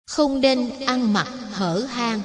Không nên ăn mặc hở hang.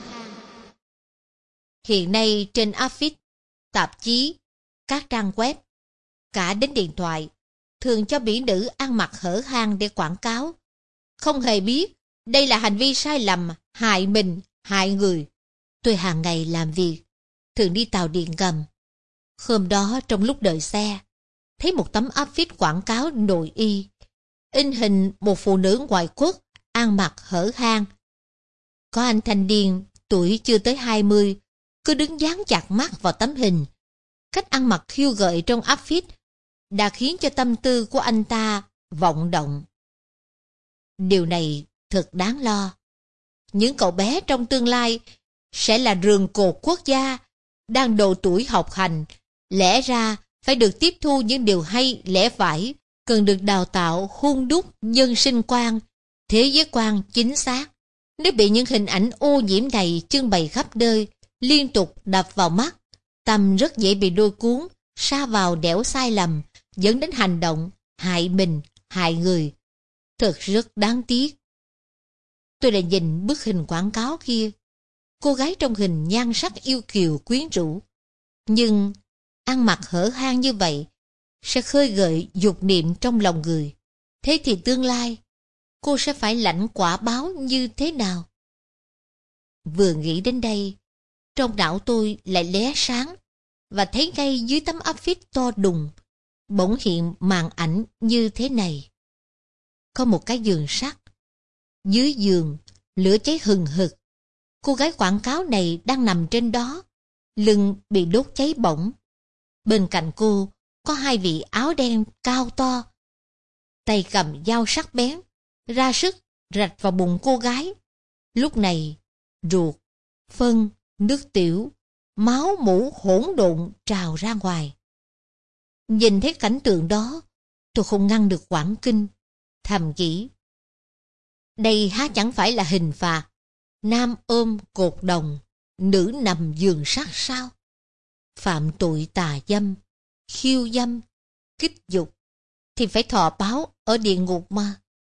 Hiện nay trên áp phích, tạp chí, các trang web, cả đến điện thoại, thường cho mỹ nữ ăn mặc hở hang để quảng cáo. Không hề biết đây là hành vi sai lầm, hại mình, hại người. Tôi hàng ngày làm việc, thường đi tàu điện ngầm. Hôm đó trong lúc đợi xe, thấy một tấm áp phích quảng cáo nội y, in hình một phụ nữ ngoại quốc ăn mặc hở hang. Có anh thanh niên tuổi chưa tới 20 cứ đứng dán chặt mắt vào tấm hình. Cách ăn mặc khiêu gợi trong áp phích đã khiến cho tâm tư của anh ta vọng động. Điều này thật đáng lo. Những cậu bé trong tương lai sẽ là rường cột quốc gia, đang độ tuổi học hành, lẽ ra phải được tiếp thu những điều hay lẽ phải, cần được đào tạo hun đúc nhân sinh quan, thế giới quan chính xác. Nếu bị những hình ảnh ô nhiễm này trưng bày khắp nơi, liên tục đập vào mắt, tâm rất dễ bị lôi cuốn, sa vào đẻo sai lầm, dẫn đến hành động hại mình, hại người. Thật rất đáng tiếc. Tôi lại nhìn bức hình quảng cáo kia. Cô gái trong hình nhan sắc yêu kiều quyến rũ, nhưng ăn mặc hở hang như vậy sẽ khơi gợi dục niệm trong lòng người. Thế thì tương lai cô sẽ phải lãnh quả báo như thế nào? Vừa nghĩ đến đây, trong não tôi lại lóe sáng, và thấy ngay dưới tấm áp phích to đùng bỗng hiện màn ảnh như thế này. Có một cái giường sắt, dưới giường lửa cháy hừng hực. Cô gái quảng cáo này đang nằm trên đó, lưng bị đốt cháy bỏng. Bên cạnh cô có hai vị áo đen cao to, tay cầm dao sắc bén, ra sức rạch vào bụng cô gái. Lúc này ruột, phân, nước tiểu, máu mủ hỗn độn trào ra ngoài. Nhìn thấy cảnh tượng đó, tôi không ngăn được hoảng kinh, thầm nghĩ: đây há chẳng phải là hình phạt nam ôm cột đồng, nữ nằm giường sắt sao? Phạm tội tà dâm, khiêu dâm, kích dục thì phải thọ báo ở địa ngục mà.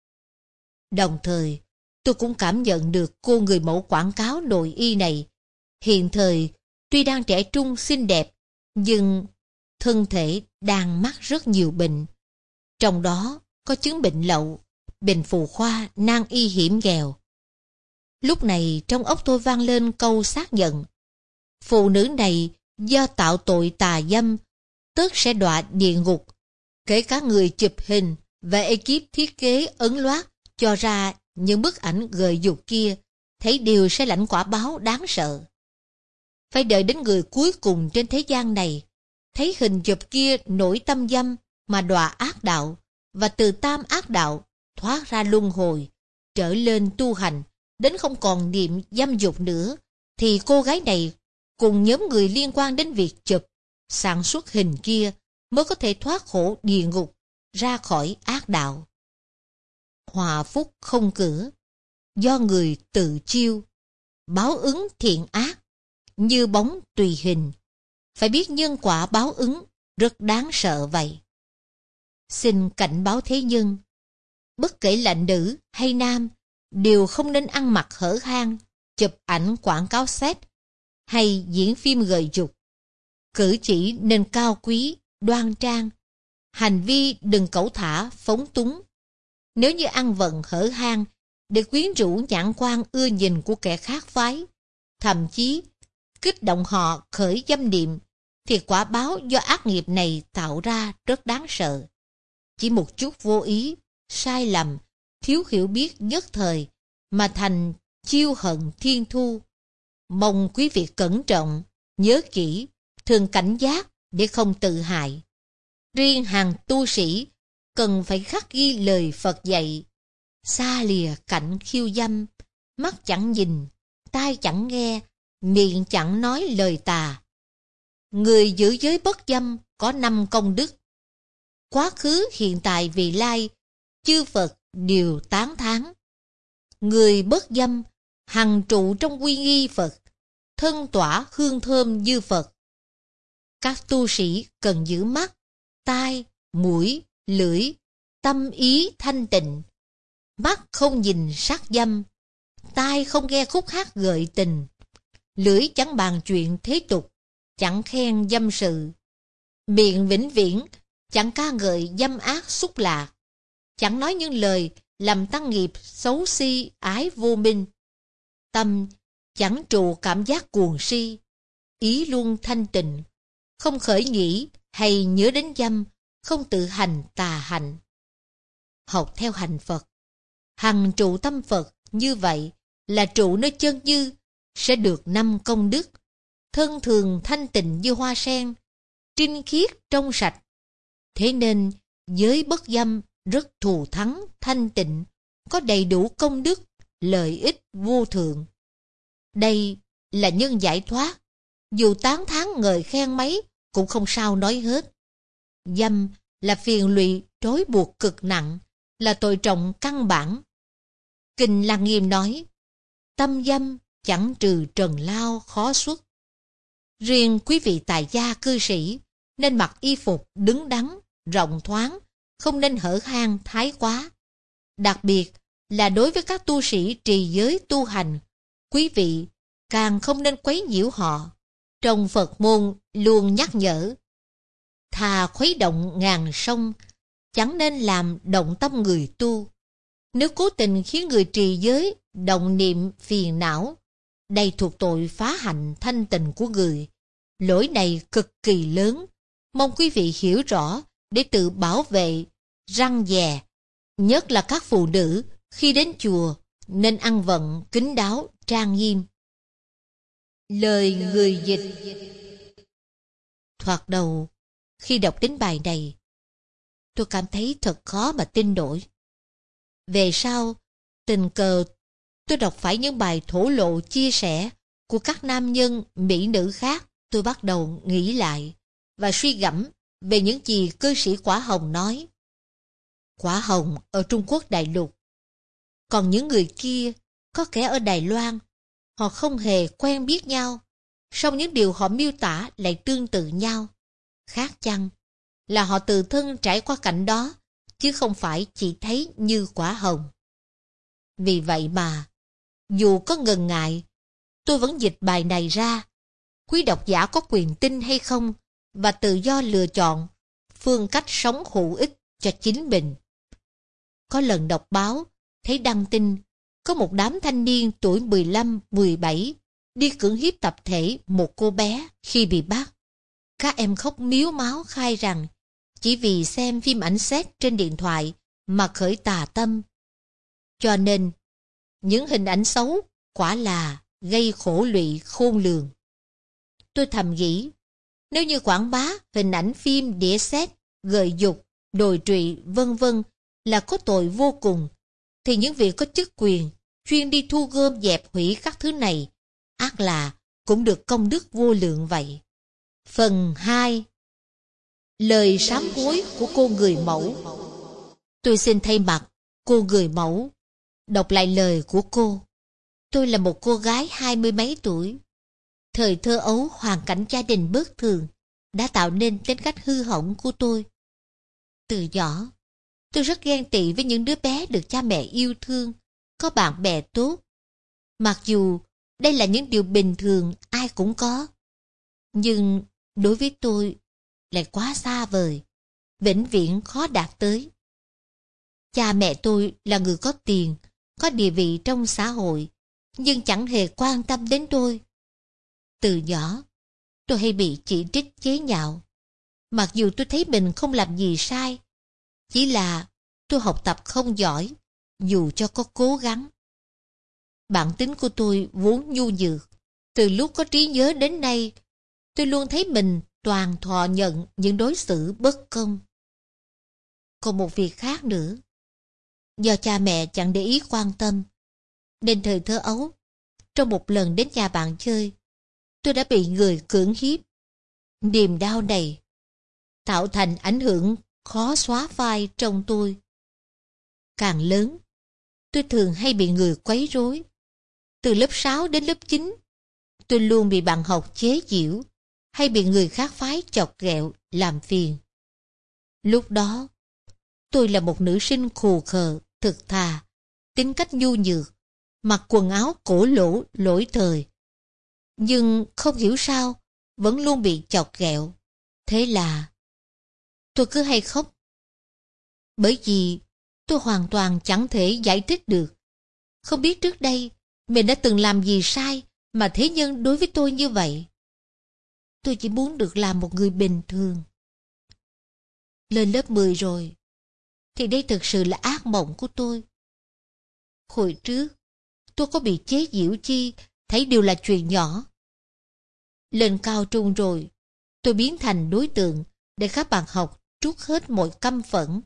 Đồng thời, tôi cũng cảm nhận được cô người mẫu quảng cáo nội y này hiện thời tuy đang trẻ trung xinh đẹp, nhưng thân thể đang mắc rất nhiều bệnh. Trong đó có chứng bệnh lậu, bệnh phụ khoa, nan y hiểm nghèo. Lúc này trong óc tôi vang lên câu xác nhận: phụ nữ này do tạo tội tà dâm, tức sẽ đọa địa ngục. Kể cả người chụp hình và ekip thiết kế ấn loát cho ra những bức ảnh gợi dục kia, thấy đều sẽ lãnh quả báo đáng sợ. Phải đợi đến người cuối cùng trên thế gian này thấy hình chụp kia nổi tâm dâm mà đọa ác đạo, và từ tam ác đạo thoát ra luân hồi, trở lên tu hành đến không còn niệm dâm dục nữa, thì cô gái này cùng nhóm người liên quan đến việc chụp, sản xuất hình kia mới có thể thoát khổ địa ngục, ra khỏi ác đạo. Hòa phúc không cửa, do người tự chiêu, báo ứng thiện ác như bóng tùy hình. Phải biết nhân quả báo ứng rất đáng sợ vậy. Xin cảnh báo thế nhân, bất kể là nữ hay nam, đều không nên ăn mặc hở hang, chụp ảnh quảng cáo sex hay diễn phim gợi dục. Cử chỉ nên cao quý, đoan trang, hành vi đừng cẩu thả, phóng túng. Nếu như ăn vận hở hang để quyến rũ nhãn quan ưa nhìn của kẻ khác phái, thậm chí kích động họ khởi dâm niệm, thì quả báo do ác nghiệp này tạo ra rất đáng sợ. Chỉ một chút vô ý, sai lầm, thiếu hiểu biết nhất thời mà thành chiêu hận thiên thu. Mong quý vị cẩn trọng, nhớ kỹ, thường cảnh giác để không tự hại. Riêng hàng tu sĩ cần phải khắc ghi lời Phật dạy: xa lìa cảnh khiêu dâm, mắt chẳng nhìn, tai chẳng nghe, miệng chẳng nói lời tà. Người giữ giới bất dâm có 5 công đức. Quá khứ, hiện tại, vị lai, chư Phật đều tán thán. Người bất dâm hằng trụ trong uy nghi Phật, thân tỏa hương thơm như Phật. Các tu sĩ cần giữ mắt, tai, mũi, lưỡi, tâm ý thanh tịnh. Mắt không nhìn sắc dâm, tai không nghe khúc hát gợi tình, lưỡi chẳng bàn chuyện thế tục, chẳng khen dâm sự, miệng vĩnh viễn chẳng ca ngợi dâm ác xúc lạc, chẳng nói những lời làm tăng nghiệp xấu si ái vô minh. Tâm chẳng trụ cảm giác cuồng si, ý luôn thanh tịnh, không khởi nghĩ hay nhớ đến dâm, không tự hành tà hạnh. Học theo hành Phật, hằng trụ tâm Phật, như vậy là trụ nơi chân như, sẽ được 5 công đức: thân thường thanh tịnh như hoa sen, trinh khiết trong sạch. Thế nên giới bất dâm rất thù thắng thanh tịnh, có đầy đủ công đức, lợi ích vô thượng. Đây là nhân giải thoát, dù tán thán ngợi khen mấy cũng không sao nói hết. Dâm là phiền lụy trói buộc cực nặng, là tội trọng căn bản. Kinh Lăng Nghiêm nói, tâm dâm chẳng trừ trần lao khó xuất. Riêng quý vị tại gia cư sĩ nên mặc y phục đứng đắn, rộng thoáng, không nên hở hang thái quá. Đặc biệt là đối với các tu sĩ trì giới tu hành, quý vị càng không nên quấy nhiễu họ. Trong Phật môn luôn nhắc nhở, thà khuấy động ngàn sông, chẳng nên làm động tâm người tu. Nếu cố tình khiến người trì giới động niệm phiền não, đây thuộc tội phá hạnh thanh tịnh của người. Lỗi này cực kỳ lớn, mong quý vị hiểu rõ để tự bảo vệ, răn dè. Nhất là các phụ nữ khi đến chùa nên ăn vận kín đáo, trang nghiêm. Lời người dịch. Thoạt đầu, khi đọc đến bài này, tôi cảm thấy thật khó mà tin nổi. Về sau, tình cờ tôi đọc phải những bài thổ lộ chia sẻ của các nam nhân, mỹ nữ khác, tôi bắt đầu nghĩ lại và suy gẫm về những gì cư sĩ Quả Hồng nói. Quả Hồng ở Trung Quốc đại lục, còn những người kia có kẻ ở Đài Loan. Họ không hề quen biết nhau, song những điều họ miêu tả lại tương tự nhau. Khác chăng là họ tự thân trải qua cảnh đó, chứ không phải chỉ thấy như Quả Hồng. Vì vậy mà, dù có ngần ngại, tôi vẫn dịch bài này ra. Quý độc giả có quyền tin hay không, và tự do lựa chọn phương cách sống hữu ích cho chính mình. Có lần đọc báo, thấy đăng tin, có một đám thanh niên tuổi 15, 17 đi cưỡng hiếp tập thể một cô bé khi bị bắt. Các em khóc mếu máo khai rằng chỉ vì xem phim ảnh sex trên điện thoại mà khởi tà tâm. Cho nên, những hình ảnh xấu quả là gây khổ lụy khôn lường. Tôi thầm nghĩ, nếu như quảng bá hình ảnh phim đĩa sex, gợi dục, đồi trụy, vân vân là có tội vô cùng, thì những vị có chức quyền chuyên đi thu gom dẹp hủy các thứ này ắt là cũng được công đức vô lượng vậy. Phần 2. Lời sám hối của cô người mẫu. Tôi xin thay mặt cô người mẫu đọc lại lời của cô. Tôi là một cô gái 20 mấy tuổi. Thời thơ ấu, hoàn cảnh gia đình bất thường đã tạo nên tính cách hư hỏng của tôi. Từ nhỏ, tôi rất ghen tị với những đứa bé được cha mẹ yêu thương, có bạn bè tốt. Mặc dù đây là những điều bình thường ai cũng có, nhưng đối với tôi lại quá xa vời, vĩnh viễn khó đạt tới. Cha mẹ tôi là người có tiền, có địa vị trong xã hội, nhưng chẳng hề quan tâm đến tôi. Từ nhỏ, tôi hay bị chỉ trích chế nhạo. Mặc dù tôi thấy mình không làm gì sai, chỉ là tôi học tập không giỏi, dù cho có cố gắng. Bản tính của tôi vốn nhu nhược. Từ lúc có trí nhớ đến nay, tôi luôn thấy mình toàn thọ nhận những đối xử bất công. Còn một việc khác nữa, do cha mẹ chẳng để ý quan tâm, nên thời thơ ấu, trong một lần đến nhà bạn chơi, tôi đã bị người cưỡng hiếp. Niềm đau này tạo thành ảnh hưởng khó xóa phai trong tôi. Càng lớn, tôi thường hay bị người quấy rối. Từ lớp 6 đến lớp 9, tôi luôn bị bạn học chế giễu hay bị người khác phái chọc ghẹo làm phiền. Lúc đó, tôi là một nữ sinh khù khờ, thực thà, tính cách nhu nhược, mặc quần áo cổ lỗ lỗi thời. Nhưng không hiểu sao, vẫn luôn bị chọc ghẹo. Thế là tôi cứ hay khóc. Bởi vì tôi hoàn toàn chẳng thể giải thích được. Không biết trước đây mình đã từng làm gì sai mà thế nhân đối với tôi như vậy. Tôi chỉ muốn được làm một người bình thường. Lên lớp 10 rồi, thì đây thực sự là ác mộng của tôi. Hồi trước, tôi có bị chế giễu chi, thấy đều là chuyện nhỏ. Lên cao trung rồi, tôi biến thành đối tượng để các bạn học trút hết mọi căm phẫn.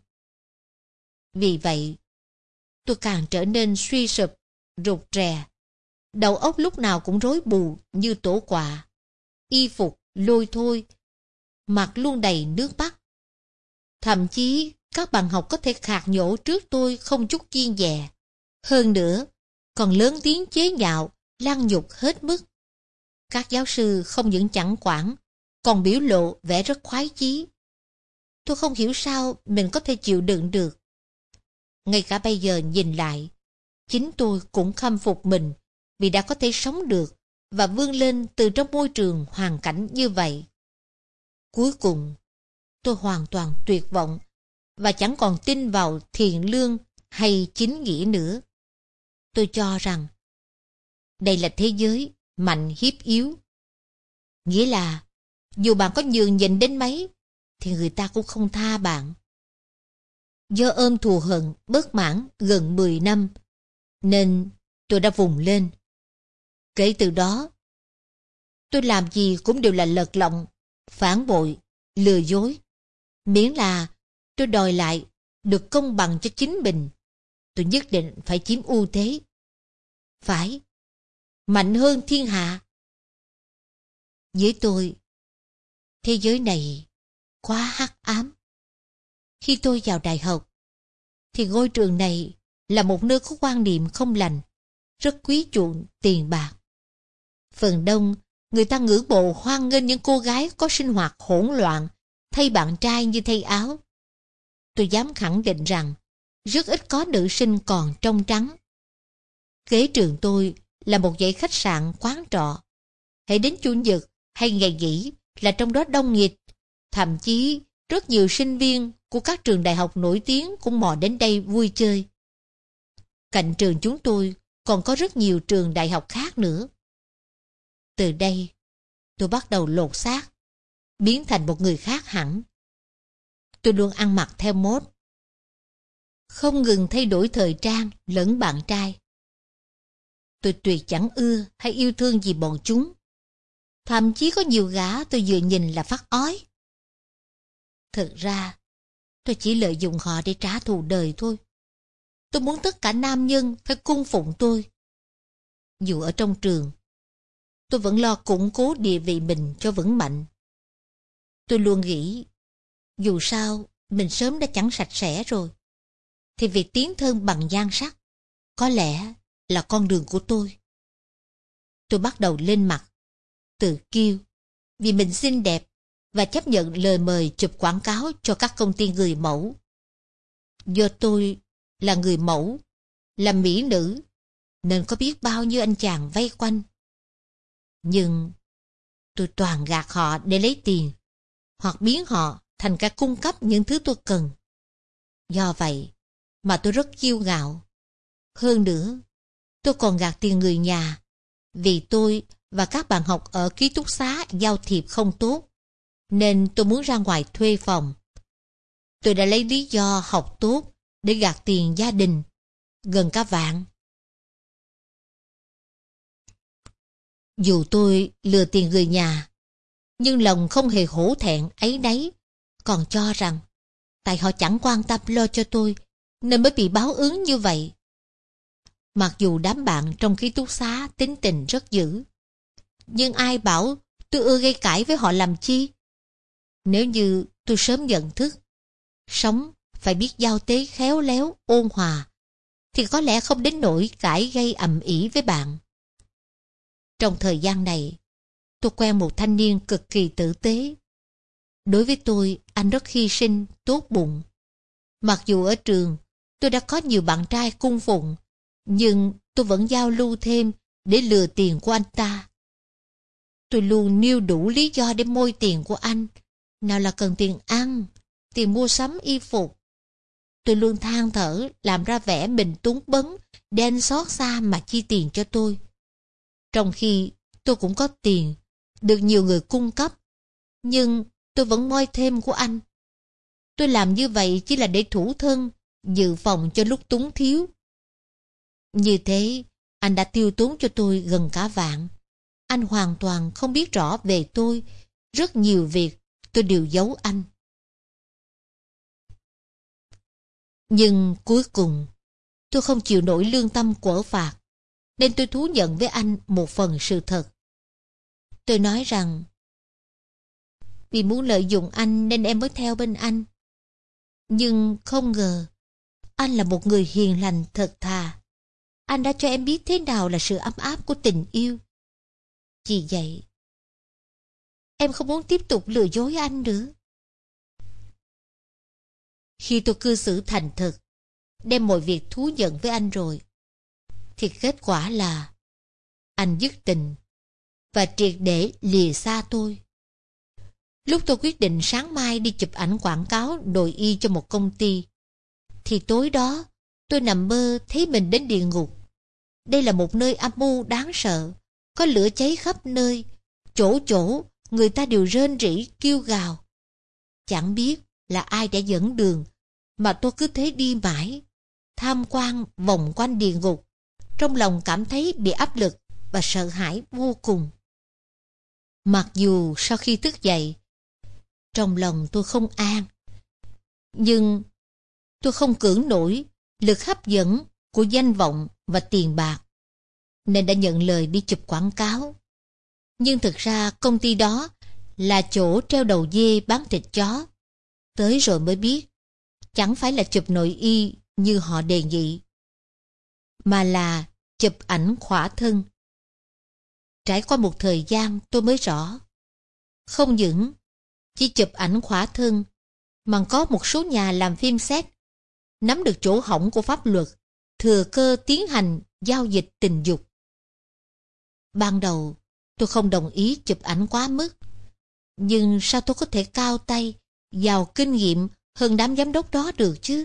Vì vậy, tôi càng trở nên suy sụp, rụt rè. Đầu óc lúc nào cũng rối bù như tổ quạ. Y phục lôi thôi, mặt luôn đầy nước mắt. Thậm chí các bạn học có thể khạc nhổ trước tôi không chút kiêng dè. Hơn nữa, còn lớn tiếng chế nhạo, lăng nhục hết mức. Các giáo sư không những chẳng quản, còn biểu lộ vẻ rất khoái chí. Tôi không hiểu sao mình có thể chịu đựng được. Ngay cả bây giờ nhìn lại, chính tôi cũng khâm phục mình vì đã có thể sống được và vươn lên từ trong môi trường hoàn cảnh như vậy. Cuối cùng, tôi hoàn toàn tuyệt vọng và chẳng còn tin vào thiện lương hay chính nghĩa nữa. Tôi cho rằng đây là thế giới mạnh hiếp yếu. Nghĩa là dù bạn có nhường nhịn đến mấy thì người ta cũng không tha bạn. Do ôm thù hận bất mãn gần 10 năm nên tôi đã vùng lên. Kể từ đó, tôi làm gì cũng đều là lật lọng, phản bội, lừa dối. Miễn là tôi đòi lại được công bằng cho chính mình, tôi nhất định phải chiếm ưu thế. Phải, mạnh hơn thiên hạ. Với tôi, thế giới này quá hắc ám. Khi tôi vào đại học, thì ngôi trường này là một nơi có quan niệm không lành, rất quý chuộng tiền bạc. Phần đông, người ta ngưỡng mộ hoan nghênh những cô gái có sinh hoạt hỗn loạn, thay bạn trai như thay áo. Tôi dám khẳng định rằng, rất ít có nữ sinh còn trong trắng. Kế trường tôi là một dãy khách sạn quán trọ. Hãy đến Chủ nhật hay ngày nghỉ là trong đó đông nghịt. Thậm chí, rất nhiều sinh viên của các trường đại học nổi tiếng cũng mò đến đây vui chơi. Cạnh trường chúng tôi còn có rất nhiều trường đại học khác nữa. Từ đây, tôi bắt đầu lột xác, biến thành một người khác hẳn. Tôi luôn ăn mặc theo mốt, không ngừng thay đổi thời trang lẫn bạn trai. Tôi tuyệt chẳng ưa hay yêu thương gì bọn chúng. Thậm chí có nhiều gã tôi vừa nhìn là phát ói. Thực ra, tôi chỉ lợi dụng họ để trả thù đời thôi. Tôi muốn tất cả nam nhân phải cung phụng tôi. Dù ở trong trường, tôi vẫn lo củng cố địa vị mình cho vững mạnh. Tôi luôn nghĩ, dù sao mình sớm đã chẳng sạch sẽ rồi, thì việc tiến thân bằng nhan sắc có lẽ là con đường của tôi. Tôi bắt đầu lên mặt, tự kiêu vì mình xinh đẹp và chấp nhận lời mời chụp quảng cáo cho các công ty người mẫu. Do tôi là người mẫu, là mỹ nữ, nên có biết bao nhiêu anh chàng vây quanh. Nhưng tôi toàn gạt họ để lấy tiền, hoặc biến họ thành cả cung cấp những thứ tôi cần. Do vậy mà tôi rất kiêu ngạo. Hơn nữa, tôi còn gạt tiền người nhà, vì tôi và các bạn học ở ký túc xá giao thiệp không tốt, nên tôi muốn ra ngoài thuê phòng. Tôi đã lấy lý do học tốt để gạt tiền gia đình, gần cả vạn. Dù tôi lừa tiền người nhà, nhưng lòng không hề hổ thẹn áy náy, còn cho rằng tại họ chẳng quan tâm lo cho tôi nên mới bị báo ứng như vậy. Mặc dù đám bạn trong ký túc xá tính tình rất dữ, nhưng ai bảo tôi ưa gây cãi với họ làm chi? Nếu như tôi sớm nhận thức, sống phải biết giao tế khéo léo, ôn hòa, thì có lẽ không đến nỗi cãi gây ầm ĩ với bạn. Trong thời gian này, tôi quen một thanh niên cực kỳ tử tế. Đối với tôi, anh rất hy sinh, tốt bụng. Mặc dù ở trường, tôi đã có nhiều bạn trai cung phụng, nhưng tôi vẫn giao lưu thêm để lừa tiền của anh ta. Tôi luôn nêu đủ lý do để moi tiền của anh. Nào là cần tiền ăn, tiền mua sắm y phục. Tôi luôn than thở, làm ra vẻ mình túng bấn để anh xót xa mà chi tiền cho tôi. Trong khi tôi cũng có tiền, được nhiều người cung cấp, nhưng tôi vẫn moi thêm của anh. Tôi làm như vậy chỉ là để thủ thân, dự phòng cho lúc túng thiếu. Như thế, anh đã tiêu tốn cho tôi gần cả vạn. Anh hoàn toàn không biết rõ về tôi. Rất nhiều việc tôi đều giấu anh. Nhưng cuối cùng, tôi không chịu nổi lương tâm quở phạt, nên tôi thú nhận với anh một phần sự thật. Tôi nói rằng, vì muốn lợi dụng anh nên em mới theo bên anh. Nhưng không ngờ, anh là một người hiền lành thật thà. Anh đã cho em biết thế nào là sự ấm áp của tình yêu. Vì vậy, em không muốn tiếp tục lừa dối anh nữa. Khi tôi cư xử thành thật, đem mọi việc thú nhận với anh rồi, thì kết quả là anh dứt tình và triệt để lìa xa tôi. Lúc tôi quyết định sáng mai đi chụp ảnh quảng cáo đội y cho một công ty, thì tối đó tôi nằm mơ thấy mình đến địa ngục. Đây là một nơi âm mưu đáng sợ, có lửa cháy khắp nơi, chỗ chỗ người ta đều rên rỉ kêu gào. Chẳng biết là ai đã dẫn đường, mà tôi cứ thế đi mãi, tham quan vòng quanh địa ngục, trong lòng cảm thấy bị áp lực và sợ hãi vô cùng. Mặc dù sau khi thức dậy, trong lòng tôi không an, nhưng tôi không cưỡng nổi lực hấp dẫn của danh vọng và tiền bạc, nên đã nhận lời đi chụp quảng cáo. Nhưng thực ra công ty đó là chỗ treo đầu dê bán thịt chó. Tới rồi mới biết, chẳng phải là chụp nội y như họ đề nghị, mà là chụp ảnh khỏa thân. Trải qua một thời gian tôi mới rõ, không những chỉ chụp ảnh khỏa thân, mà có một số nhà làm phim xét nắm được chỗ hỏng của pháp luật, thừa cơ tiến hành giao dịch tình dục. Ban đầu tôi không đồng ý chụp ảnh quá mức, nhưng sao tôi có thể cao tay, giàu kinh nghiệm hơn đám giám đốc đó được chứ?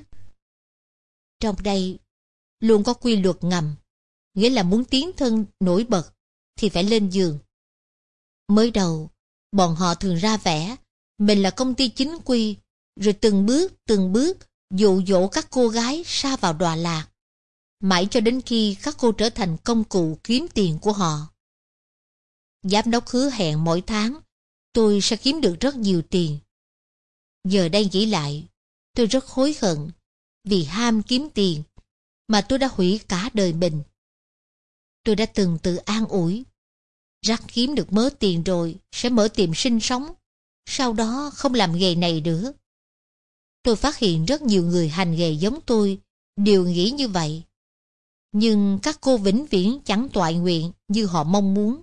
Trong đây luôn có quy luật ngầm, nghĩa là muốn tiến thân nổi bật thì phải lên giường. Mới đầu, bọn họ thường ra vẻ mình là công ty chính quy, rồi từng bước dụ dỗ các cô gái sa vào đọa lạc, mãi cho đến khi các cô trở thành công cụ kiếm tiền của họ. Giám đốc hứa hẹn mỗi tháng tôi sẽ kiếm được rất nhiều tiền. Giờ đây nghĩ lại, tôi rất hối hận vì ham kiếm tiền mà tôi đã hủy cả đời mình. Tôi đã từng tự an ủi, rắc kiếm được mớ tiền rồi sẽ mở tiệm sinh sống, sau đó không làm nghề này nữa. Tôi phát hiện rất nhiều người hành nghề giống tôi đều nghĩ như vậy. Nhưng các cô vĩnh viễn chẳng toại nguyện như họ mong muốn.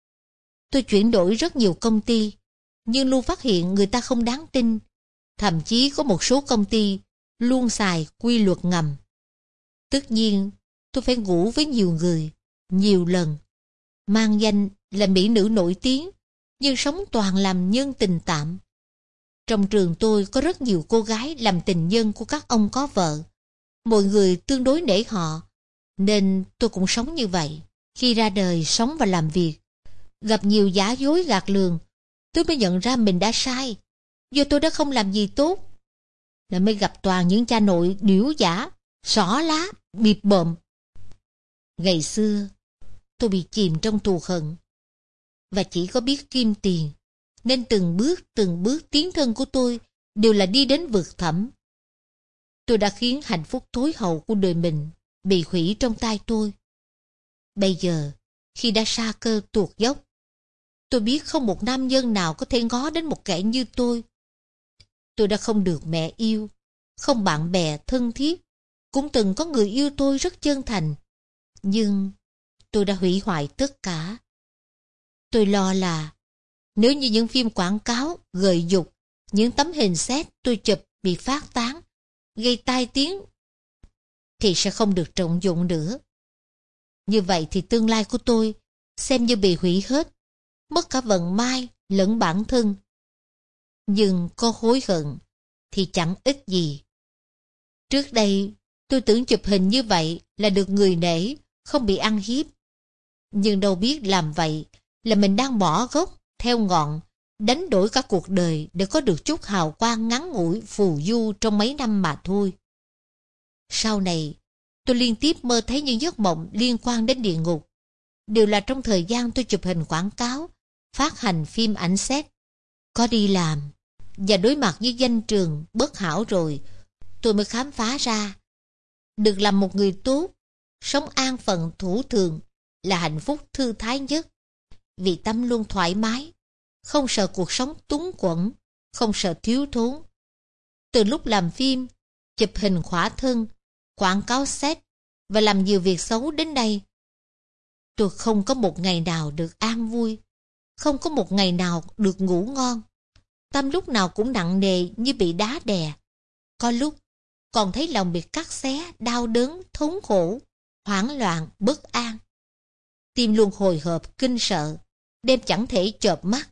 Tôi chuyển đổi rất nhiều công ty, nhưng luôn phát hiện người ta không đáng tin. Thậm chí có một số công ty luôn xài quy luật ngầm. Tất nhiên, tôi phải ngủ với nhiều người, nhiều lần, mang danh là mỹ nữ nổi tiếng, nhưng sống toàn làm nhân tình tạm. Trong trường tôi có rất nhiều cô gái làm tình nhân của các ông có vợ. Mọi người tương đối nể họ, nên tôi cũng sống như vậy. Khi ra đời sống và làm việc, gặp nhiều giả dối gạt lường, tôi mới nhận ra mình đã sai. Do tôi đã không làm gì tốt, lại mới gặp toàn những cha nội điểu giả, xỏ lá, bịp bợm. Ngày xưa, tôi bị chìm trong thù hận, và chỉ có biết kim tiền, nên từng bước tiến thân của tôi đều là đi đến vực thẳm. Tôi đã khiến hạnh phúc tối hậu của đời mình bị hủy trong tay tôi. Bây giờ, khi đã sa cơ tuột dốc, tôi biết không một nam nhân nào có thể ngó đến một kẻ như tôi. Tôi đã không được mẹ yêu, không bạn bè thân thiết, cũng từng có người yêu tôi rất chân thành. Nhưng tôi đã hủy hoại tất cả. Tôi lo là nếu như những phim quảng cáo, gợi dục, những tấm hình xét tôi chụp bị phát tán, gây tai tiếng, thì sẽ không được trọng dụng nữa. Như vậy thì tương lai của tôi xem như bị hủy hết, mất cả vận may lẫn bản thân. Nhưng có hối hận thì chẳng ích gì. Trước đây tôi tưởng chụp hình như vậy là được người nể, không bị ăn hiếp. Nhưng đâu biết làm vậy là mình đang bỏ gốc theo ngọn, đánh đổi cả cuộc đời để có được chút hào quang ngắn ngủi phù du trong mấy năm mà thôi. Sau này, tôi liên tiếp mơ thấy những giấc mộng liên quan đến địa ngục. Đều là trong thời gian tôi chụp hình quảng cáo, phát hành phim ảnh xét. Có đi làm và đối mặt với danh trường bất hảo rồi, tôi mới khám phá ra được làm một người tốt, sống an phận thủ thường là hạnh phúc thư thái nhất. Vì tâm luôn thoải mái, không sợ cuộc sống túng quẫn, không sợ thiếu thốn. Từ lúc làm phim, chụp hình khỏa thân, quảng cáo xét và làm nhiều việc xấu đến đây, tôi không có một ngày nào được an vui, không có một ngày nào được ngủ ngon. Tâm lúc nào cũng nặng nề như bị đá đè. Có lúc còn thấy lòng bị cắt xé, đau đớn, thống khổ, hoảng loạn, bất an. Tim luôn hồi hộp, kinh sợ, đêm chẳng thể chợp mắt.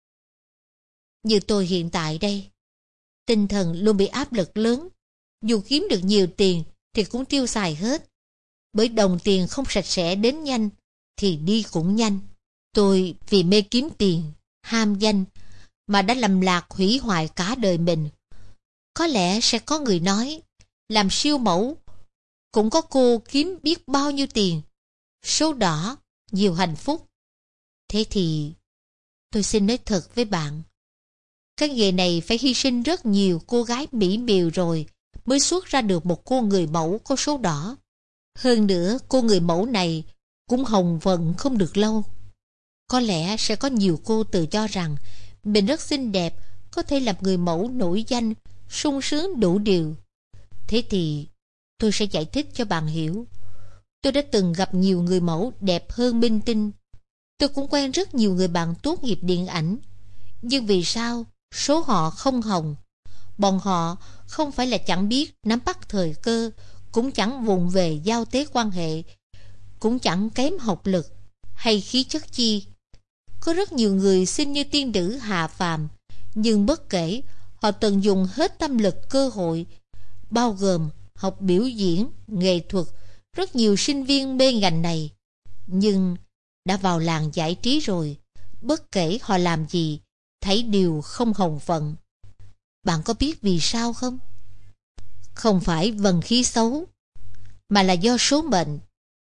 Như tôi hiện tại đây, tinh thần luôn bị áp lực lớn. Dù kiếm được nhiều tiền thì cũng tiêu xài hết. Bởi đồng tiền không sạch sẽ đến nhanh thì đi cũng nhanh. Tôi vì mê kiếm tiền, ham danh mà đã lầm lạc hủy hoại cả đời mình. Có lẽ sẽ có người nói, làm siêu mẫu cũng có cô kiếm biết bao nhiêu tiền, số đỏ, nhiều hạnh phúc. Thế thì tôi xin nói thật với bạn, cái nghề này phải hy sinh rất nhiều cô gái mỹ miều rồi mới xuất ra được một cô người mẫu có số đỏ. Hơn nữa cô người mẫu này cũng hồng vận không được lâu. Có lẽ sẽ có nhiều cô tự cho rằng mình rất xinh đẹp, có thể làm người mẫu nổi danh, sung sướng đủ điều. Thế thì tôi sẽ giải thích cho bạn hiểu. Tôi đã từng gặp nhiều người mẫu đẹp hơn minh tinh. Tôi cũng quen rất nhiều người bạn tốt nghiệp điện ảnh. Nhưng vì sao số họ không hồng? Bọn họ không phải là chẳng biết nắm bắt thời cơ, cũng chẳng vụng về giao tế quan hệ, cũng chẳng kém học lực hay khí chất chi. Có rất nhiều người xinh như tiên nữ hạ phàm, nhưng bất kể họ tận dùng hết tâm lực cơ hội, bao gồm học biểu diễn, nghệ thuật, rất nhiều sinh viên mê ngành này. Nhưng đã vào làng giải trí rồi, bất kể họ làm gì, thấy đều không hồng vận. Bạn có biết vì sao không? Không phải vận khí xấu, mà là do số mệnh.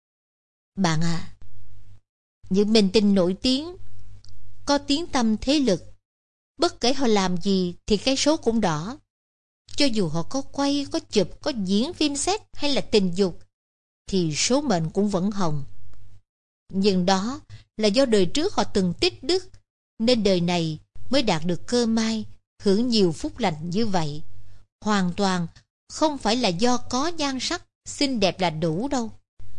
Bạn à, những minh tinh nổi tiếng, có tiếng tăm thế lực, bất kể họ làm gì thì cái số cũng đỏ. Cho dù họ có quay, có chụp, có diễn phim xét hay là tình dục, thì số mệnh cũng vẫn hồng. Nhưng đó là do đời trước họ từng tích đức, nên đời này mới đạt được cơ may, hưởng nhiều phúc lành như vậy. Hoàn toàn không phải là do có nhan sắc, xinh đẹp là đủ đâu.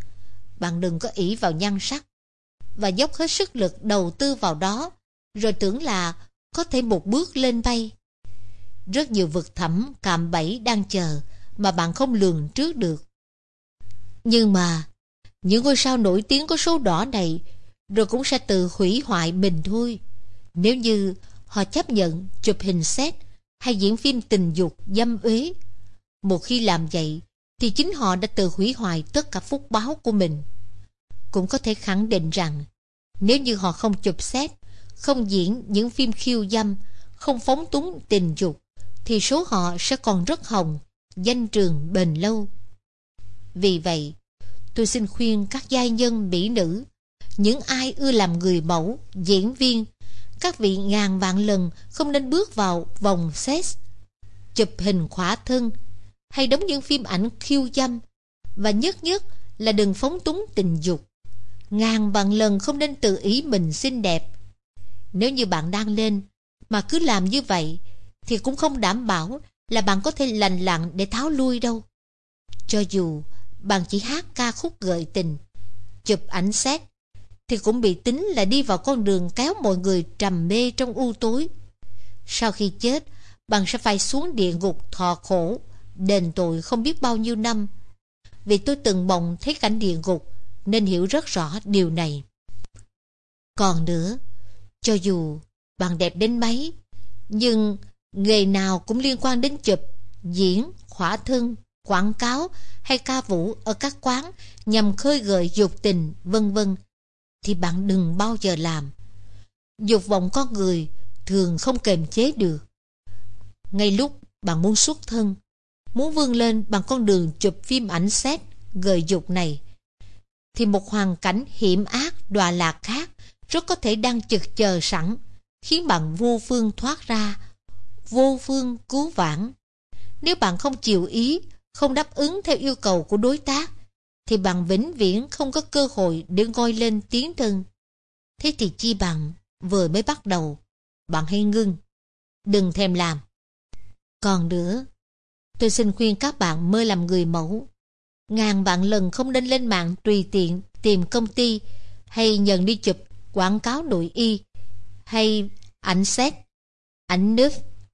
Bạn đừng có ỷ vào nhan sắc và dốc hết sức lực đầu tư vào đó, rồi tưởng là có thể một bước lên bay. Rất nhiều vực thẳm cạm bẫy đang chờ mà bạn không lường trước được. Nhưng mà những ngôi sao nổi tiếng có số đỏ này rồi cũng sẽ tự hủy hoại mình thôi. Nếu như họ chấp nhận chụp hình xét hay diễn phim tình dục dâm uế, một khi làm vậy thì chính họ đã tự hủy hoại tất cả phúc báo của mình. Cũng có thể khẳng định rằng nếu như họ không chụp xét, không diễn những phim khiêu dâm, không phóng túng tình dục, thì số họ sẽ còn rất hồng, danh trường bền lâu. Vì vậy, tôi xin khuyên các giai nhân mỹ nữ, những ai ưa làm người mẫu, diễn viên, các vị ngàn vạn lần không nên bước vào vòng sex, chụp hình khỏa thân hay đóng những phim ảnh khiêu dâm, và nhất nhất là đừng phóng túng tình dục. Ngàn vạn lần không nên tự ý mình xinh đẹp. Nếu như bạn đang lên mà cứ làm như vậy thì cũng không đảm bảo là bạn có thể lành lặn để tháo lui đâu. Cho dù bạn chỉ hát ca khúc gợi tình, chụp ảnh xét, thì cũng bị tính là đi vào con đường kéo mọi người trầm mê trong u tối. Sau khi chết, bạn sẽ phải xuống địa ngục thọ khổ, đền tội không biết bao nhiêu năm. Vì tôi từng mộng thấy cảnh địa ngục, nên hiểu rất rõ điều này. Còn nữa, cho dù bạn đẹp đến mấy, nhưng nghề nào cũng liên quan đến chụp, diễn, khỏa thân, quảng cáo hay ca vũ ở các quán nhằm khơi gợi dục tình, vân vân, thì bạn đừng bao giờ làm. Dục vọng con người thường không kềm chế được. Ngay lúc bạn muốn xuất thân, muốn vươn lên bằng con đường chụp phim ảnh xét gợi dục này, thì một hoàn cảnh hiểm ác đọa lạc khác rất có thể đang chực chờ sẵn, khiến bạn vô phương thoát ra, vô phương cứu vãn. Nếu bạn không chịu ý, không đáp ứng theo yêu cầu của đối tác, thì bạn vĩnh viễn không có cơ hội để ngoi lên tiến thân. Thế thì chi bằng vừa mới bắt đầu, bạn hãy ngưng, đừng thèm làm. Còn nữa, tôi xin khuyên các bạn mơ làm người mẫu, ngàn vạn lần không nên lên mạng tùy tiện tìm công ty hay nhận đi chụp quảng cáo nội y hay ảnh xét, ảnh nước.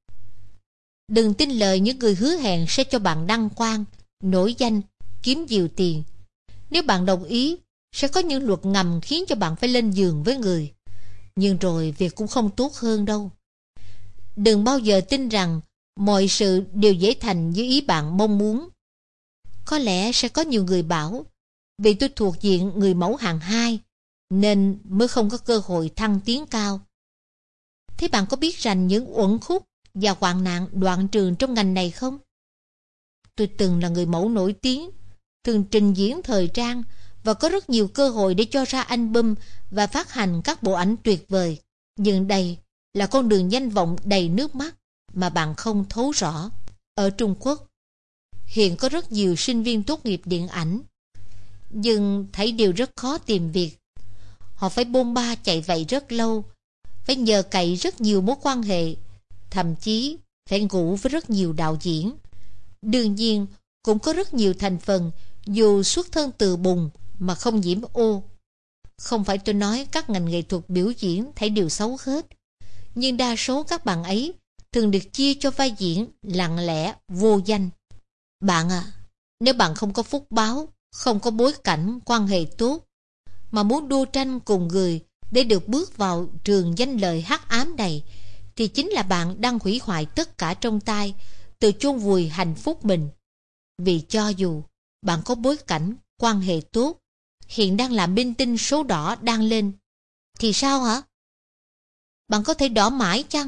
Đừng tin lời những người hứa hẹn sẽ cho bạn đăng quang, nổi danh, kiếm nhiều tiền. Nếu bạn đồng ý, sẽ có những luật ngầm khiến cho bạn phải lên giường với người. Nhưng rồi việc cũng không tốt hơn đâu. Đừng bao giờ tin rằng mọi sự đều dễ thành như ý bạn mong muốn. Có lẽ sẽ có nhiều người bảo, vì tôi thuộc diện người mẫu hạng 2 nên mới không có cơ hội thăng tiến cao. Thế bạn có biết rằng những uẩn khúc và hoạn nạn đoạn trường trong ngành này không? Tôi từng là người mẫu nổi tiếng, thường trình diễn thời trang và có rất nhiều cơ hội để cho ra album và phát hành các bộ ảnh tuyệt vời. Nhưng đây là con đường danh vọng đầy nước mắt mà bạn không thấu rõ. Ở Trung Quốc, hiện có rất nhiều sinh viên tốt nghiệp điện ảnh, nhưng thấy đều rất khó tìm việc. Họ phải bôn ba chạy vậy rất lâu, phải nhờ cậy rất nhiều mối quan hệ, thậm chí phải ngủ với rất nhiều đạo diễn. Đương nhiên, cũng có rất nhiều thành phần dù xuất thân từ bùn mà không nhiễm ô. Không phải tôi nói các ngành nghệ thuật biểu diễn thấy đều xấu hết, nhưng đa số các bạn ấy thường được chia cho vai diễn lặng lẽ, vô danh. Bạn à, nếu bạn không có phúc báo, không có bối cảnh, quan hệ tốt, mà muốn đua tranh cùng người để được bước vào trường danh lợi hắc ám này, thì chính là bạn đang hủy hoại tất cả trong tay, tự chôn vùi hạnh phúc mình. Vì cho dù bạn có bối cảnh, quan hệ tốt, hiện đang là minh tinh số đỏ đang lên, thì sao hả? Bạn có thể đỏ mãi chăng?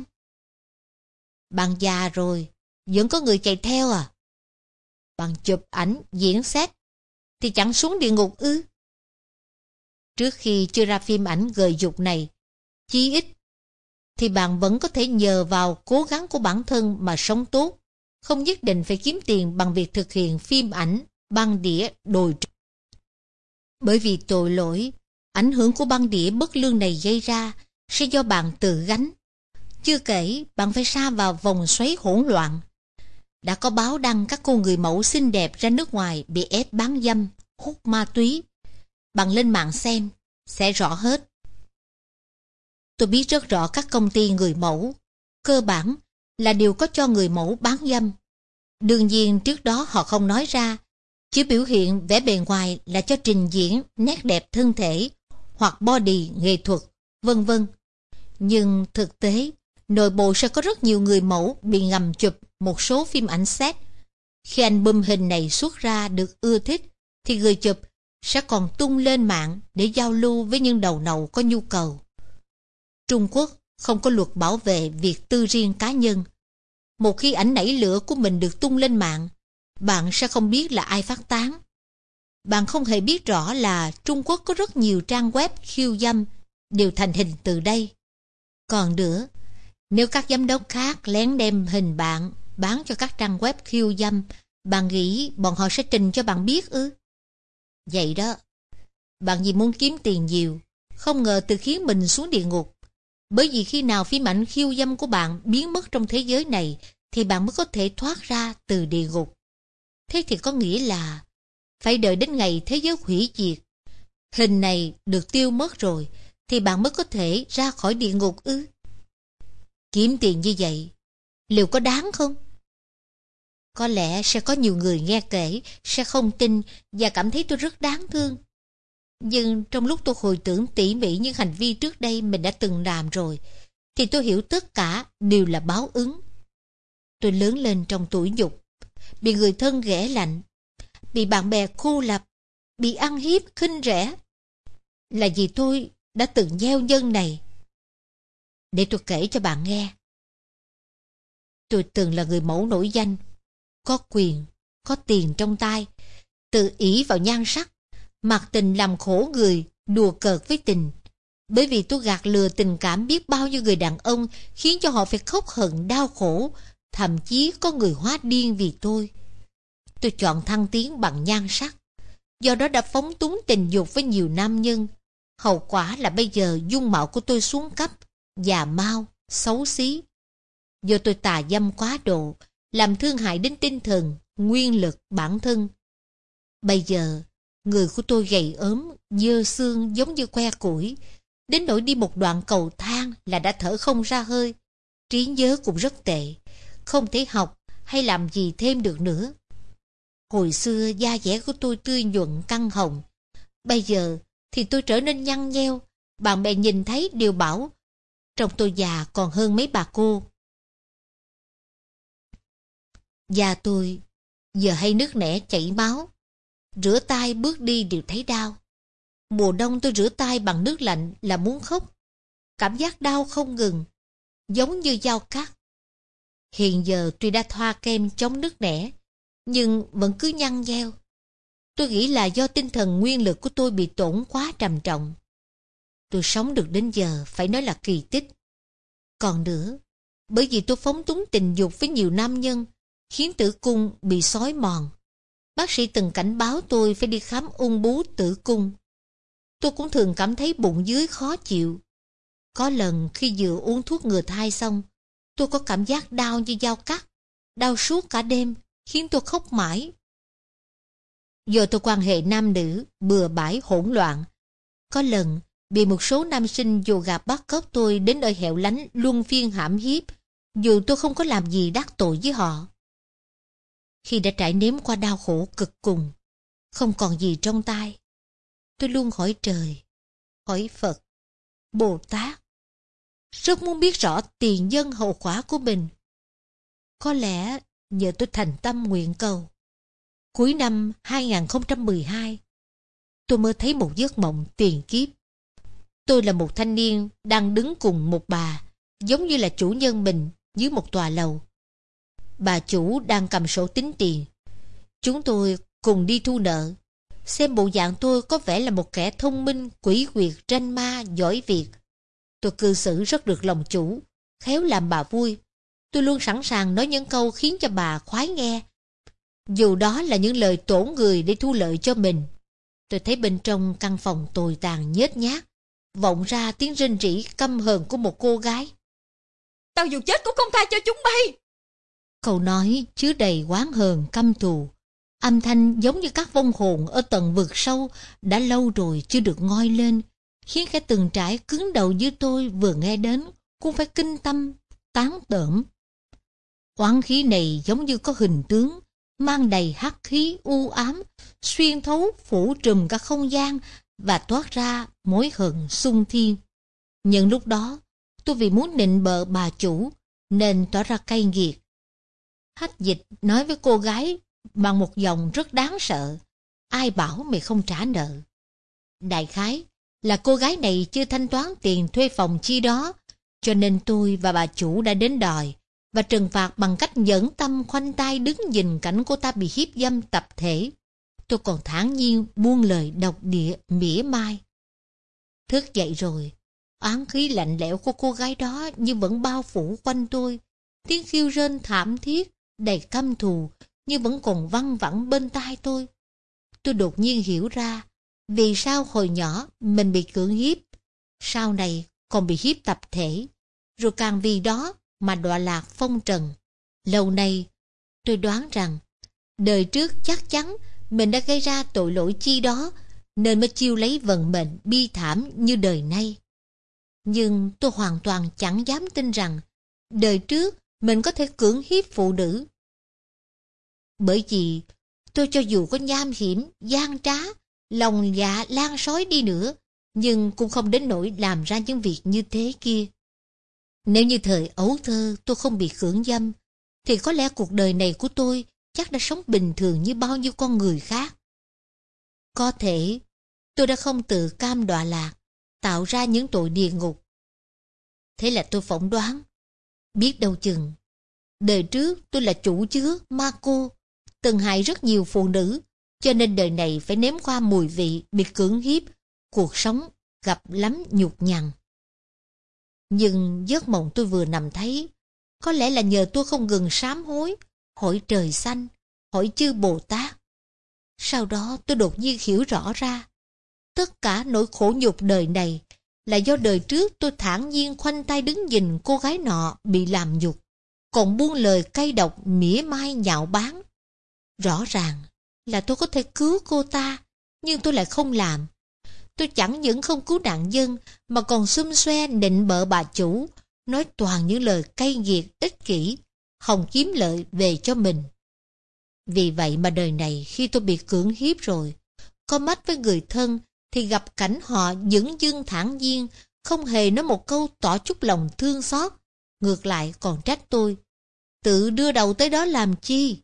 Bạn già rồi, vẫn có người chạy theo à? Bạn chụp ảnh, diễn xét, thì chẳng xuống địa ngục ư? Trước khi chưa ra phim ảnh gợi dục này, chí ít thì bạn vẫn có thể nhờ vào cố gắng của bản thân mà sống tốt, không nhất định phải kiếm tiền bằng việc thực hiện phim ảnh, băng đĩa, đồi trụy. Bởi vì tội lỗi, ảnh hưởng của băng đĩa bất lương này gây ra sẽ do bạn tự gánh. Chưa kể, bạn phải sa vào vòng xoáy hỗn loạn. Đã có báo đăng các cô người mẫu xinh đẹp ra nước ngoài bị ép bán dâm, hút ma túy. Bạn lên mạng xem, sẽ rõ hết. Tôi biết rất rõ các công ty người mẫu, cơ bản là đều có cho người mẫu bán dâm. Đương nhiên trước đó họ không nói ra, chỉ biểu hiện vẻ bề ngoài là cho trình diễn nét đẹp thân thể hoặc body nghệ thuật, vân vân. Nhưng thực tế, nội bộ sẽ có rất nhiều người mẫu bị ngầm chụp một số phim ảnh xét. Khi album hình này xuất ra được ưa thích, thì người chụp sẽ còn tung lên mạng để giao lưu với những đầu nậu có nhu cầu. Trung Quốc không có luật bảo vệ việc tư riêng cá nhân. Một khi ảnh nảy lửa của mình được tung lên mạng, bạn sẽ không biết là ai phát tán. Bạn không hề biết rõ là Trung Quốc có rất nhiều trang web khiêu dâm đều thành hình từ đây. Còn nữa, nếu các giám đốc khác lén đem hình bạn bán cho các trang web khiêu dâm, bạn nghĩ bọn họ sẽ trình cho bạn biết ư? Vậy đó, bạn vì muốn kiếm tiền nhiều, không ngờ tự khiến mình xuống địa ngục. Bởi vì khi nào phim ảnh khiêu dâm của bạn biến mất trong thế giới này, thì bạn mới có thể thoát ra từ địa ngục. Thế thì có nghĩa là phải đợi đến ngày thế giới hủy diệt, hình này được tiêu mất rồi, thì bạn mới có thể ra khỏi địa ngục ư? Kiếm tiền như vậy, liệu có đáng không? Có lẽ sẽ có nhiều người nghe kể sẽ không tin và cảm thấy tôi rất đáng thương. Nhưng trong lúc tôi hồi tưởng tỉ mỉ những hành vi trước đây mình đã từng làm rồi, thì tôi hiểu tất cả đều là báo ứng. Tôi lớn lên trong tủi nhục, bị người thân ghẻ lạnh, bị bạn bè cô lập, bị ăn hiếp khinh rẻ. Là vì tôi đã từng gieo nhân này. Để tôi kể cho bạn nghe. Tôi từng là người mẫu nổi danh, có quyền, có tiền trong tay, tự ỷ vào nhan sắc, mặc tình làm khổ người, đùa cợt với tình. Bởi vì tôi gạt lừa tình cảm biết bao nhiêu người đàn ông, khiến cho họ phải khóc hận đau khổ, thậm chí có người hóa điên vì tôi. Tôi chọn thăng tiến bằng nhan sắc, do đó đã phóng túng tình dục với nhiều nam nhân. Hậu quả là bây giờ dung mạo của tôi xuống cấp, già mau, xấu xí. Do tôi tà dâm quá độ, làm thương hại đến tinh thần, nguyên lực bản thân. Bây giờ, người của tôi gầy ốm, dơ xương giống như que củi, đến nỗi đi một đoạn cầu thang là đã thở không ra hơi. Trí nhớ cũng rất tệ, không thể học hay làm gì thêm được nữa. Hồi xưa da dẻ của tôi tươi nhuận căng hồng, bây giờ thì tôi trở nên nhăn nheo. Bạn bè nhìn thấy đều bảo trông tôi già còn hơn mấy bà cô. Da tôi giờ hay nứt nẻ chảy máu, rửa tay bước đi đều thấy đau. Mùa đông tôi rửa tay bằng nước lạnh là muốn khóc. Cảm giác đau không ngừng, giống như dao cắt. Hiện giờ tuy đã thoa kem chống nứt nẻ, nhưng vẫn cứ nhăn nheo. Tôi nghĩ là do tinh thần nguyên lực của tôi bị tổn quá trầm trọng. Tôi sống được đến giờ phải nói là kỳ tích. Còn nữa, bởi vì tôi phóng túng tình dục với nhiều nam nhân, khiến tử cung bị xói mòn. Bác sĩ từng cảnh báo tôi phải đi khám ung bướu tử cung. Tôi cũng thường cảm thấy bụng dưới khó chịu. Có lần khi vừa uống thuốc ngừa thai xong, tôi có cảm giác đau như dao cắt, đau suốt cả đêm, khiến tôi khóc mãi. Do tôi quan hệ nam nữ bừa bãi hỗn loạn, có lần bị một số nam sinh dù gạt bắt cóc tôi đến nơi hẻo lánh luân phiên hãm hiếp, dù tôi không có làm gì đắc tội với họ. Khi đã trải nếm qua đau khổ cực cùng, không còn gì trong tay, tôi luôn hỏi trời, hỏi Phật, Bồ Tát, rất muốn biết rõ tiền nhân hậu quả của mình. Có lẽ nhờ tôi thành tâm nguyện cầu. Cuối năm 2012, tôi mơ thấy một giấc mộng tiền kiếp. Tôi là một thanh niên đang đứng cùng một bà, giống như là chủ nhân mình, dưới một tòa lầu. Bà chủ đang cầm sổ tính tiền. Chúng tôi cùng đi thu nợ. Xem bộ dạng tôi có vẻ là một kẻ thông minh, quỷ quyệt, ranh ma, giỏi việc. Tôi cư xử rất được lòng chủ, khéo làm bà vui. Tôi luôn sẵn sàng nói những câu khiến cho bà khoái nghe, dù đó là những lời tổn người để thu lợi cho mình. Tôi thấy bên trong căn phòng tồi tàn nhếch nhác vọng ra tiếng rên rỉ căm hờn của một cô gái. Tao dù chết cũng không tha cho chúng bay. Câu nói chứa đầy oán hờn căm thù. Âm thanh giống như các vong hồn ở tận vực sâu đã lâu rồi chưa được ngoi lên, khiến kẻ từng trải cứng đầu như tôi vừa nghe đến cũng phải kinh tâm, tán tởm. Oán khí này giống như có hình tướng, mang đầy hắc khí u ám, xuyên thấu phủ trùm cả không gian và toát ra mối hận xung thiên. Nhưng lúc đó, tôi vì muốn nịnh bợ bà chủ nên tỏ ra cay nghiệt. Hách Dịch nói với cô gái bằng một giọng rất đáng sợ: ai bảo mày không trả nợ? Đại khái là cô gái này chưa thanh toán tiền thuê phòng chi đó, cho nên tôi và bà chủ đã đến đòi và trừng phạt bằng cách nhẫn tâm khoanh tay đứng nhìn cảnh cô ta bị hiếp dâm tập thể. Tôi còn thản nhiên buông lời độc địa mỉa mai. Thức dậy rồi, oán khí lạnh lẽo của cô gái đó như vẫn bao phủ quanh tôi. Tiếng kêu rên thảm thiết đầy căm thù như vẫn còn văng vẳng bên tai tôi. Tôi đột nhiên hiểu ra vì sao hồi nhỏ mình bị cưỡng hiếp, sau này còn bị hiếp tập thể, rồi càng vì đó mà đọa lạc phong trần. Lâu nay tôi đoán rằng đời trước chắc chắn mình đã gây ra tội lỗi chi đó nên mới chiêu lấy vận mệnh bi thảm như đời nay. Nhưng tôi hoàn toàn chẳng dám tin rằng đời trước mình có thể cưỡng hiếp phụ nữ. Bởi vì tôi cho dù có nham hiểm, gian trá lòng dạ lan sói đi nữa, nhưng cũng không đến nỗi làm ra những việc như thế kia. Nếu như thời ấu thơ tôi không bị cưỡng dâm, thì có lẽ cuộc đời này của tôi chắc đã sống bình thường như bao nhiêu con người khác. Có thể tôi đã không tự cam đọa lạc, tạo ra những tội địa ngục. Thế là tôi phỏng đoán, biết đâu chừng đời trước tôi là chủ chứa ma cô, từng hại rất nhiều phụ nữ, cho nên đời này phải nếm qua mùi vị bị cưỡng hiếp, cuộc sống gặp lắm nhục nhằn. Nhưng giấc mộng tôi vừa nằm thấy, có lẽ là nhờ tôi không ngừng sám hối, hỏi trời xanh, hỏi chư Bồ Tát. Sau đó tôi đột nhiên hiểu rõ ra, tất cả nỗi khổ nhục đời này là do đời trước tôi thản nhiên khoanh tay đứng nhìn cô gái nọ bị làm nhục, còn buông lời cay độc mỉa mai nhạo báng. Rõ ràng là tôi có thể cứu cô ta, nhưng tôi lại không làm. Tôi chẳng những không cứu nạn nhân, mà còn xum xoe nịnh bợ bà chủ, nói toàn những lời cay nghiệt ích kỷ, hòng chiếm lợi về cho mình. Vì vậy mà đời này khi tôi bị cưỡng hiếp rồi, có mắt với người thân, thì gặp cảnh họ dửng dưng thản nhiên, không hề nói một câu tỏ chút lòng thương xót, ngược lại còn trách tôi, tự đưa đầu tới đó làm chi.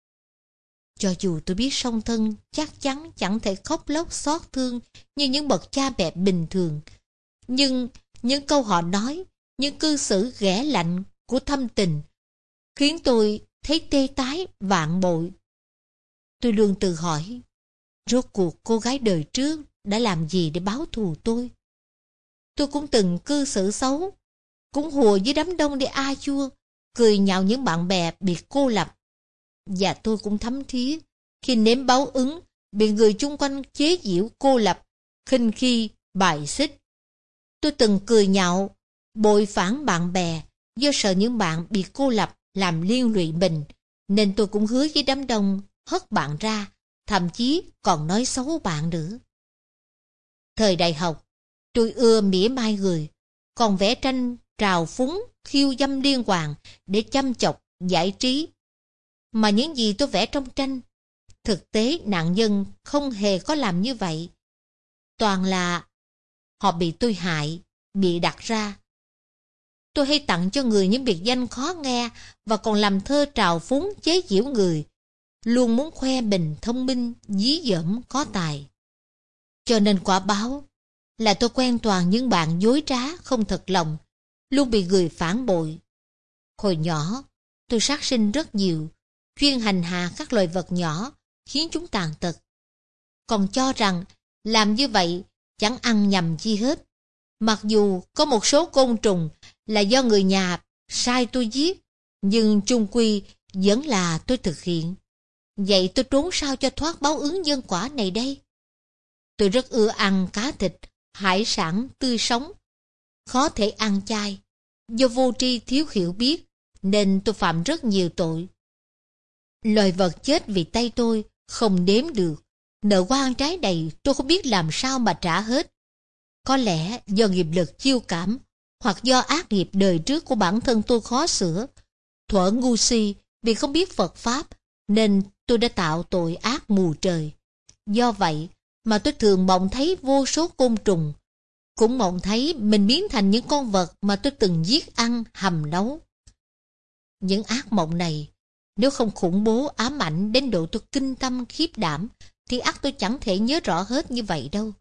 Cho dù tôi biết song thân chắc chắn chẳng thể khóc lóc xót thương như những bậc cha mẹ bình thường, nhưng những câu họ nói, những cư xử ghẻ lạnh của thâm tình, khiến tôi thấy tê tái vạn bội. Tôi luôn tự hỏi, rốt cuộc cô gái đời trước đã làm gì để báo thù tôi? Tôi cũng từng cư xử xấu, cũng hùa với đám đông để a chua, cười nhạo những bạn bè bị cô lập. Và tôi cũng thấm thía khi nếm báo ứng, bị người chung quanh chế giễu cô lập, khinh khi, bài xích. Tôi từng cười nhạo, bội phản bạn bè, do sợ những bạn bị cô lập làm liên lụy mình, nên tôi cũng hứa với đám đông hất bạn ra, thậm chí còn nói xấu bạn nữa. Thời đại học, tôi ưa mỉa mai người, còn vẽ tranh trào phúng, khiêu dâm liên hoàn để chăm chọc, giải trí. Mà những gì tôi vẽ trong tranh, thực tế nạn nhân không hề có làm như vậy. Toàn là họ bị tôi hại, bị đặt ra. Tôi hay tặng cho người những biệt danh khó nghe và còn làm thơ trào phúng chế giễu người, luôn muốn khoe mình thông minh, dí dỏm, có tài. Cho nên quả báo là tôi quen toàn những bạn dối trá, không thật lòng, luôn bị người phản bội. Hồi nhỏ, tôi sát sinh rất nhiều, chuyên hành hạ các loài vật nhỏ, khiến chúng tàn tật. Còn cho rằng làm như vậy chẳng ăn nhầm chi hết. Mặc dù có một số côn trùng là do người nhà sai tôi giết, nhưng chung quy vẫn là tôi thực hiện. Vậy tôi trốn sao cho thoát báo ứng nhân quả này đây? Tôi rất ưa ăn cá thịt, hải sản tươi sống. Khó thể ăn chay. Do vô tri thiếu hiểu biết, nên tôi phạm rất nhiều tội. Loài vật chết vì tay tôi không đếm được. Nợ oan trái đầy tôi không biết làm sao mà trả hết. Có lẽ do nghiệp lực chiêu cảm, hoặc do ác nghiệp đời trước của bản thân tôi khó sửa. Thuở ngu si vì không biết Phật Pháp, nên tôi đã tạo tội ác mù trời. Do vậy mà tôi thường mộng thấy vô số côn trùng, cũng mộng thấy mình biến thành những con vật mà tôi từng giết ăn, hầm nấu. Những ác mộng này, nếu không khủng bố ám ảnh đến độ tôi kinh tâm khiếp đảm, thì ắt tôi chẳng thể nhớ rõ hết như vậy đâu.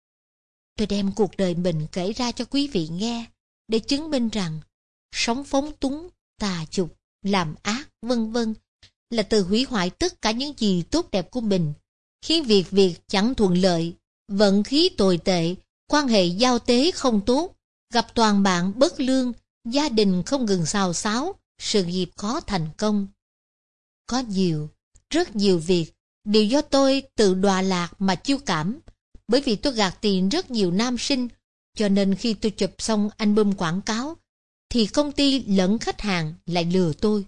Tôi đem cuộc đời mình kể ra cho quý vị nghe, để chứng minh rằng sống phóng túng, tà chục, làm ác, vân vân là từ hủy hoại tất cả những gì tốt đẹp của mình, khiến việc chẳng thuận lợi, vận khí tồi tệ, quan hệ giao tế không tốt, gặp toàn bạn bất lương, gia đình không ngừng xào xáo, sự nghiệp khó thành công. Có nhiều, rất nhiều việc đều do tôi tự đọa lạc mà chiêu cảm, bởi vì tôi gạt tiền rất nhiều nam sinh, cho nên khi tôi chụp xong album quảng cáo, thì công ty lẫn khách hàng lại lừa tôi.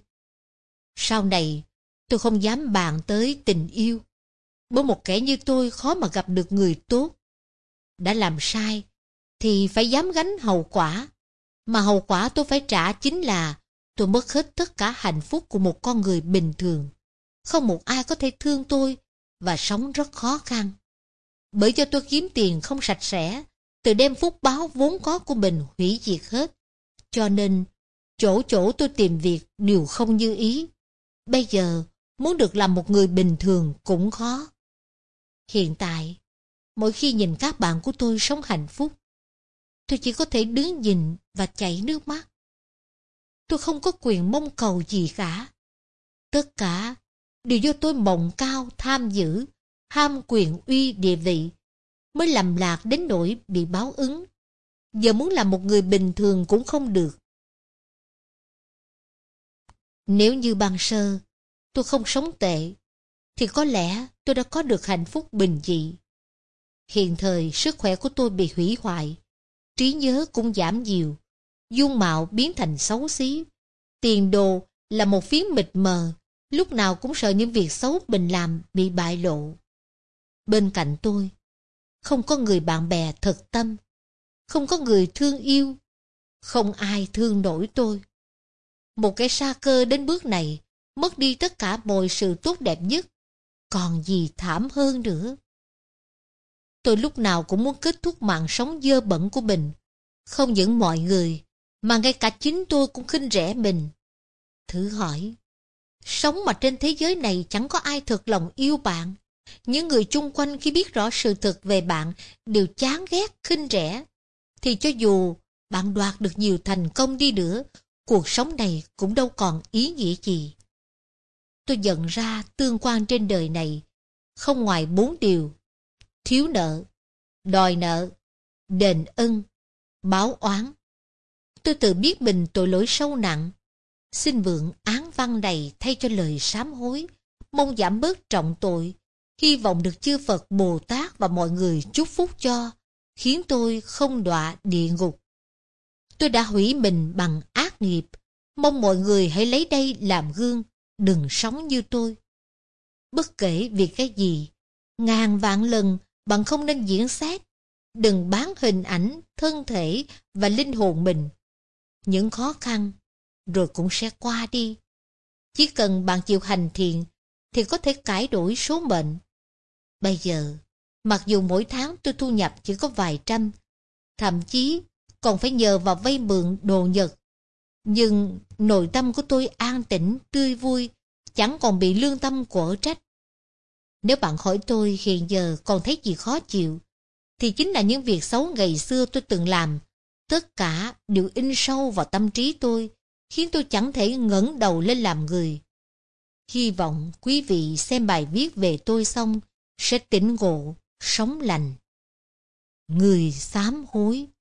Sau này, tôi không dám bàn tới tình yêu, bởi một kẻ như tôi khó mà gặp được người tốt. Đã làm sai, thì phải dám gánh hậu quả, mà hậu quả tôi phải trả chính là tôi mất hết tất cả hạnh phúc của một con người bình thường. Không một ai có thể thương tôi, và sống rất khó khăn. Bởi cho tôi kiếm tiền không sạch sẽ, từ đem phúc báo vốn có của mình hủy diệt hết. Cho nên, chỗ chỗ tôi tìm việc đều không như ý. Bây giờ, muốn được làm một người bình thường cũng khó. Hiện tại, mỗi khi nhìn các bạn của tôi sống hạnh phúc, tôi chỉ có thể đứng nhìn và chảy nước mắt. Tôi không có quyền mong cầu gì cả. Tất cả đều do tôi mộng cao, tham dữ, ham quyền uy địa vị, mới lầm lạc đến nỗi bị báo ứng. Giờ muốn làm một người bình thường cũng không được. Nếu như ban sơ tôi không sống tệ, thì có lẽ tôi đã có được hạnh phúc bình dị. Hiện thời sức khỏe của tôi bị hủy hoại, trí nhớ cũng giảm nhiều, dung mạo biến thành xấu xí, tiền đồ là một phiến mịt mờ, lúc nào cũng sợ những việc xấu mình làm bị bại lộ. Bên cạnh tôi, không có người bạn bè thật tâm, không có người thương yêu, không ai thương nổi tôi. Một kẻ sa cơ đến bước này, mất đi tất cả mọi sự tốt đẹp nhất, còn gì thảm hơn nữa. Tôi lúc nào cũng muốn kết thúc mạng sống dơ bẩn của mình. Không những mọi người, mà ngay cả chính tôi cũng khinh rẻ mình. Thử hỏi, sống mà trên thế giới này chẳng có ai thật lòng yêu bạn. Những người chung quanh khi biết rõ sự thật về bạn đều chán ghét, khinh rẻ. Thì cho dù bạn đoạt được nhiều thành công đi nữa, cuộc sống này cũng đâu còn ý nghĩa gì. Tôi nhận ra tương quan trên đời này không ngoài 4 điều: thiếu nợ, đòi nợ, đền ân, báo oán. Tôi tự biết mình tội lỗi sâu nặng, xin mượn án văn này thay cho lời sám hối, mong giảm bớt trọng tội, hy vọng được chư Phật Bồ Tát và mọi người chúc phúc cho, khiến tôi không đọa địa ngục. Tôi đã hủy mình bằng ác nghiệp, mong mọi người hãy lấy đây làm gương, đừng sống như tôi. Bất kể việc cái gì, ngàn vạn lần bạn không nên diễn xét, đừng bán hình ảnh, thân thể và linh hồn mình. Những khó khăn rồi cũng sẽ qua đi. Chỉ cần bạn chịu hành thiện thì có thể cải đổi số mệnh. Bây giờ, mặc dù mỗi tháng tôi thu nhập chỉ có vài trăm, thậm chí còn phải nhờ vào vay mượn đồ nhật, nhưng nội tâm của tôi an tĩnh, tươi vui, chẳng còn bị lương tâm quở trách. Nếu bạn hỏi tôi hiện giờ còn thấy gì khó chịu, thì chính là những việc xấu ngày xưa tôi từng làm. Tất cả đều in sâu vào tâm trí tôi, khiến tôi chẳng thể ngẩng đầu lên làm người. Hy vọng quý vị xem bài viết về tôi xong sẽ tỉnh ngộ, sống lành. Người sám hối.